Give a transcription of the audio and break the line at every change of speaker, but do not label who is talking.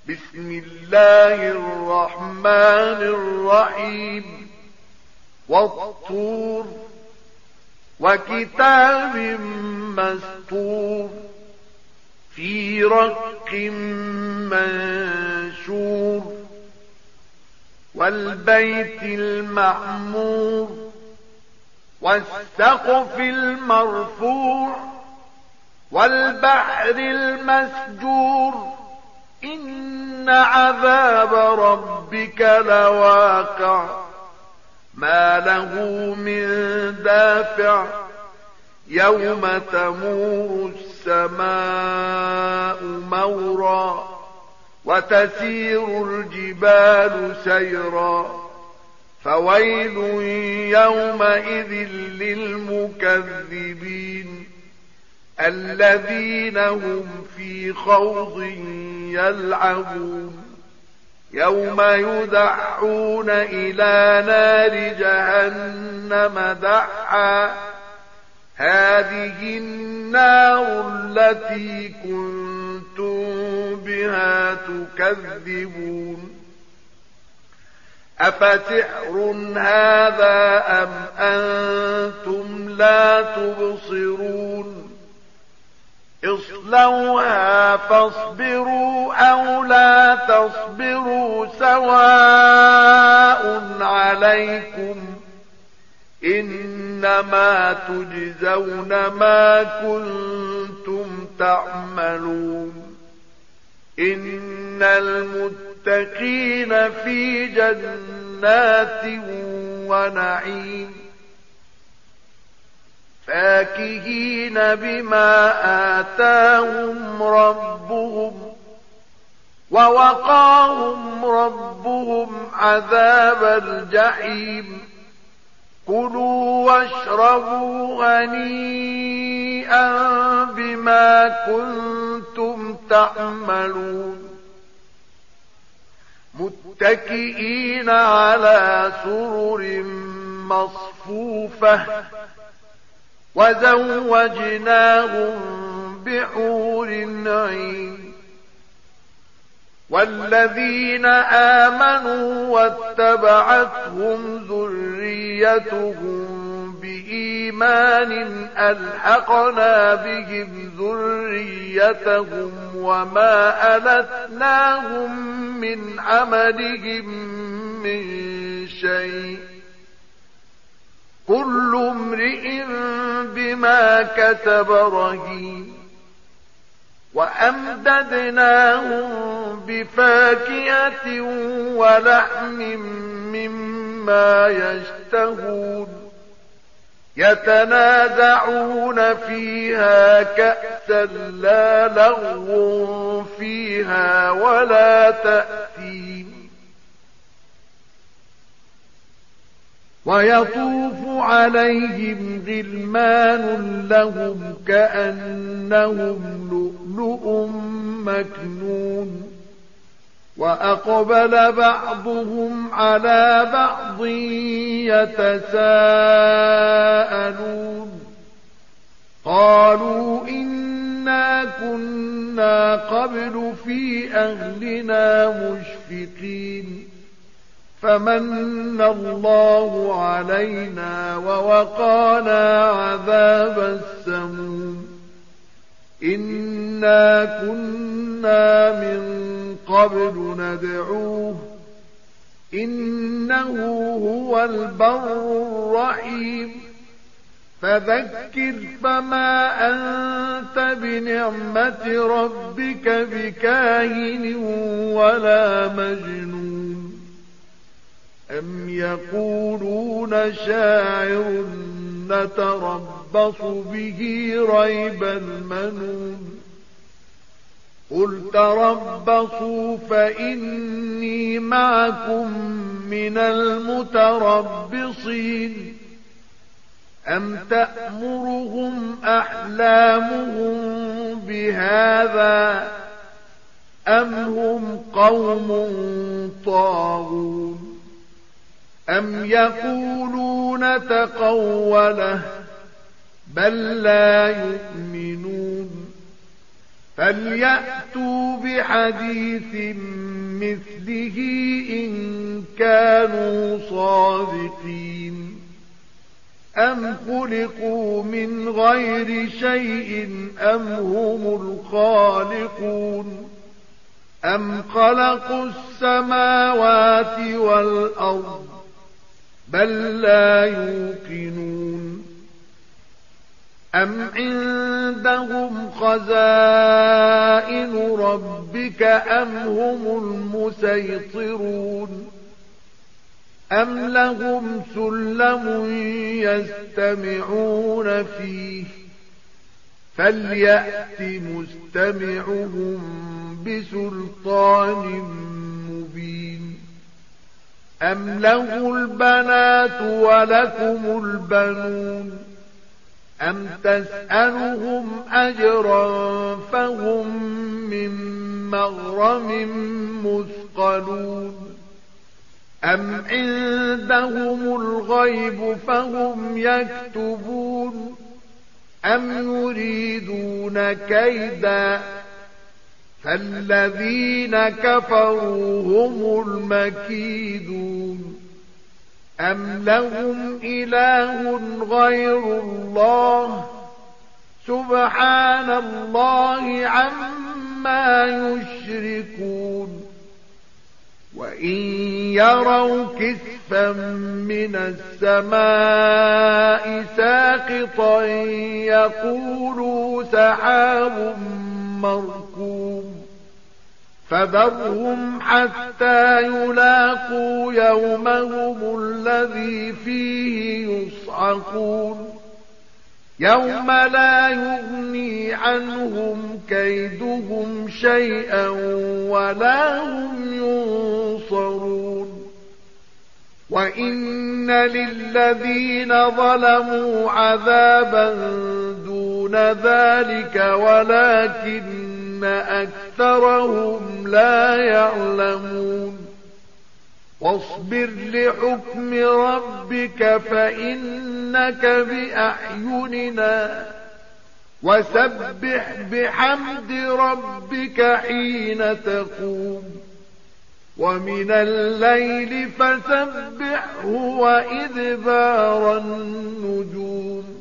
بسم الله الرحمن الرحيم والطور وكتاب مسطور في رق منشور والبيت المعمور والسقف المرفوع والبحر المسجور إن عذاب ربك لواقع ما له من دافع يوم تمور السماء مورا وتسير الجبال سيرا فويل يومئذ للمكذبين الذين هم في خوض يلعبون يوم يدعون إلى نار جهنم دعا هذه النار التي كنتم بها تكذبون أفسحر هذا أم أنتم لا تبصرون اصلوها فاصبروا أو لا تصبروا سواء عليكم إنما تجزون ما كنتم تعملون إن المتقين في جنات ونعيم فاكهين بما آتاهم ربهم ووقاهم ربهم عذاب الجحيم كلوا واشربوا هنيئا بما كنتم تعملون متكئين على سرر مصفوفة وزوجناهم بحور عين والذين آمنوا واتبعتهم ذريتهم بإيمان ألحقنا بهم ذريتهم وما ألتناهم من عملهم من شيء كل امرئ بما كسب رهين وأمددناهم بفاكهة ولحم مما يشتهون يتنازعون فيها كأسا لا لغو فيها ولا تأثيم ويطوف عليهم غلمان لهم كأنهم لؤلؤ مكنون وأقبل بعضهم على بعض يتساءلون قالوا إنا كنا قبل في أهلنا مشفقين فمن الله علينا ووقانا عذاب السموم إنا كنا من قبل ندعوه إنه هو البر الرحيم فذكر فما أنت بنعمة ربك بكاهن ولا مجنون أم يقولون شاعر نتربص به ريب المنون قل تربصوا فإني معكم من المتربصين أم تأمرهم أحلامهم بهذا أم هم قوم طاغون أم يقولون تقوله بل لا يؤمنون فليأتوا بحديث مثله إن كانوا صادقين أم خلقوا من غير شيء أم هم الخالقون أم خلقوا السماوات والأرض بل لا يوقنون أم عندهم خزائن ربك أم هم المسيطرون أم لهم سلم يستمعون فيه فليأت مستمعهم بسلطان مبين أم له البنات ولكم البنون أم تسألهم أجرا فهم من مغرم مثقلون أم عندهم الغيب فهم يكتبون أم يريدون كيدا فالذين كفروا هم المكيدون أم لهم إله غير الله سبحان الله عما يشركون وإن يروا كسفا من السماء ساقطا يقولوا سحاب مركوم فذرهم حتى يلاقوا يومهم الذي فيه يصعقون يوم لا يغني عنهم كيدهم شيئا ولا هم ينصرون وإن للذين ظلموا عذابا دون ذلك ولكن أكثرهم لا يعلمون واصبر لحكم ربك فإنك بأعيننا وسبح بحمد ربك حين تقوم ومن الليل فسبحه وإدبار النجوم